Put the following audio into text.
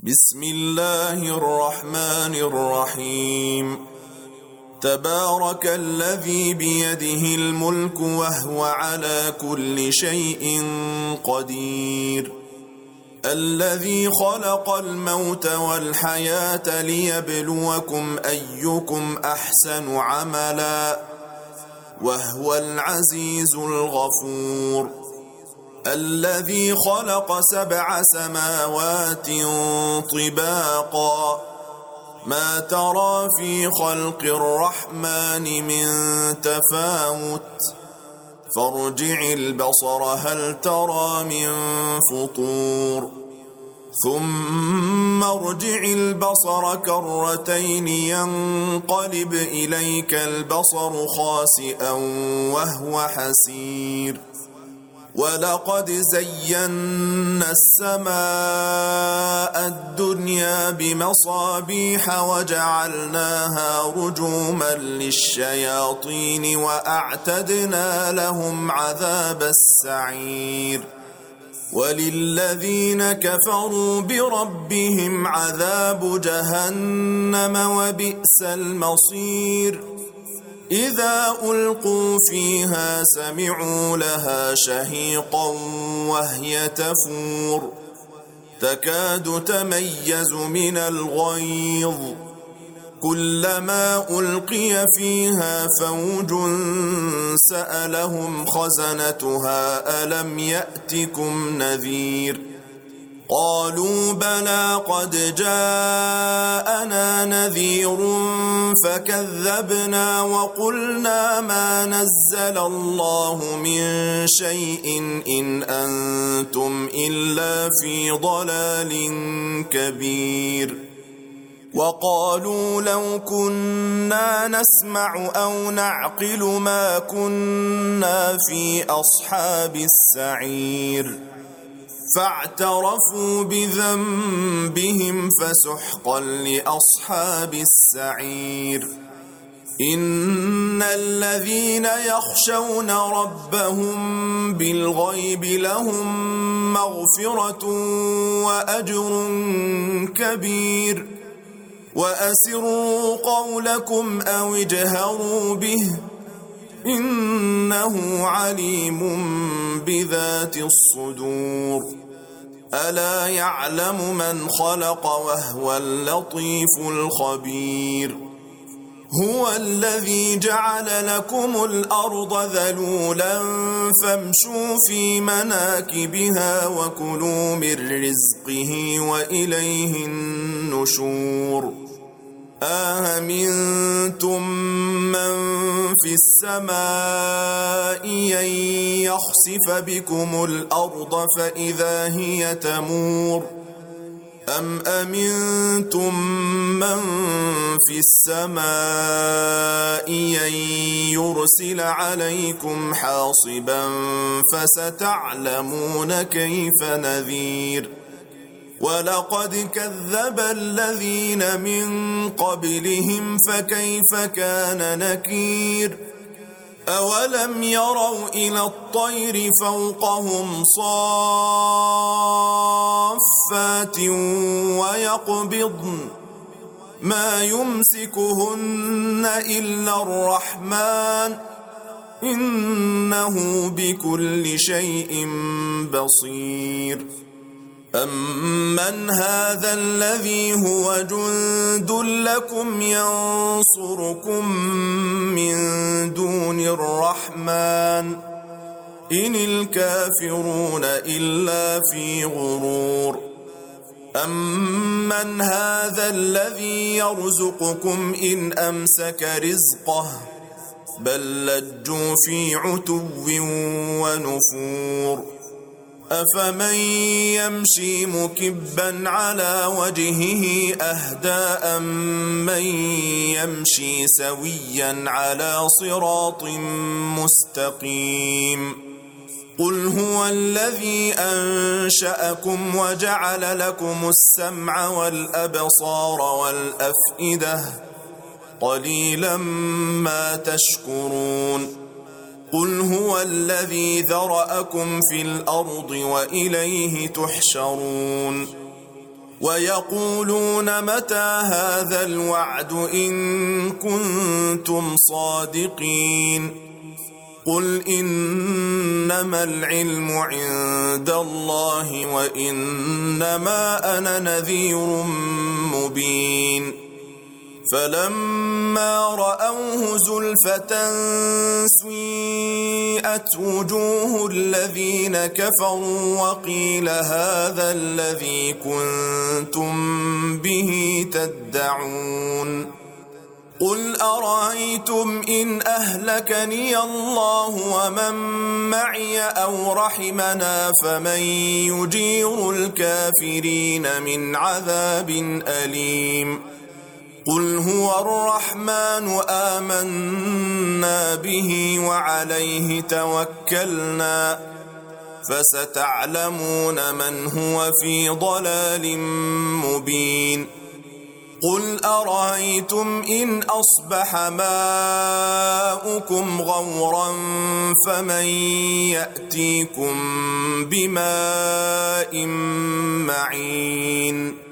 بسم الله الرحمن الرحيم. تبارك الذي بيده الملك وهو على كل شيء قدير. الذي خلق الموت والحياة ليبلوكم أيكم أحسن عملا وهو العزيز الغفور. الذي خلق 7 سماوات طباقا ما ترى في خلق الرحمن من تفاوت فارجع البصر هل ترى من فطور ثم ارجع البصر كرتين ينقلب إليك البصر خاسئا وهو حسير. ولقد زينا السماء الدنيا بمصابيح وجعلناها رجوما للشياطين وأعتدنا لهم عذاب السعير. وللذين كفروا بربهم عذاب جهنم وبئس المصير. إذا ألقوا فيها سمعوا لها شهيقا وهي تفور تكاد تميز من الغيظ كلما ألقي فيها فوج سألهم خزنتها ألم يأتكم نذير قالوا بلى قد جاءنا نذير فكذبنا وقلنا ما نزل الله من شيء إن أنتم إلا في ضلال كبير. وقالوا لو كنا نسمع أو نعقل ما كنا في أصحاب السعير فاعترفوا بذنبهم فسحقا لأصحاب السعير. إن الذين يخشون ربهم بالغيب لهم مغفرة وأجر كبير. وأسروا قولكم أو اجهروا به إنه عليم بذات الصدور. ألا يعلم من خلق وهو اللطيف الخبير. هو الذي جعل لكم الأرض ذلولا فامشوا في مناكبها وكلوا من رزقه وإليه النشور. أأمنتم من في السماء أن يخسف بكم الأرض فإذا هي تمور أم أمنتم من في السماء أن يرسل عليكم حاصبا فستعلمون كيف نذير. ولقد كذب الذين من قبلهم فكيف كان نكير. أولم يروا إلى الطير فوقهم صافات ويقبضن ما يمسكهن إلا الرحمن إنه بكل شيء بصير. أمن هذا الذي هو جند لكم ينصركم من دون الرحمن إن الكافرون إلا في غرور. أمن هذا الذي يرزقكم إن أمسك رزقه بل لجوا في عتو ونفور. أفمن يمشي مكبا على وجهه أهدى أمن يمشي سويا على صراط مستقيم. قل هو الذي أنشأكم وجعل لكم السمع والأبصار والأفئدة قليلا ما تشكرون. قل هو الذي ذرأكم في الأرض وإليه تحشرون ويقولون متى هذا الوعد إن كنتم صادقين قل إنما العلم عند الله وإنما أنا نذير مبين فلما رأوه زلفة سيئت وجوه الذين كفروا وقيل هذا الذي كنتم به تدعون قل أرأيتم إن أهلكني الله ومن معي أو رحمنا فمن يجير الكافرين من عذاب أليم قل هو الرحمن آمنا به وعليه توكلنا فستعلمون من هو في ضلال مبين قل أرأيتم إن أصبح ماؤكم غورا فمن يأتيكم بماء معين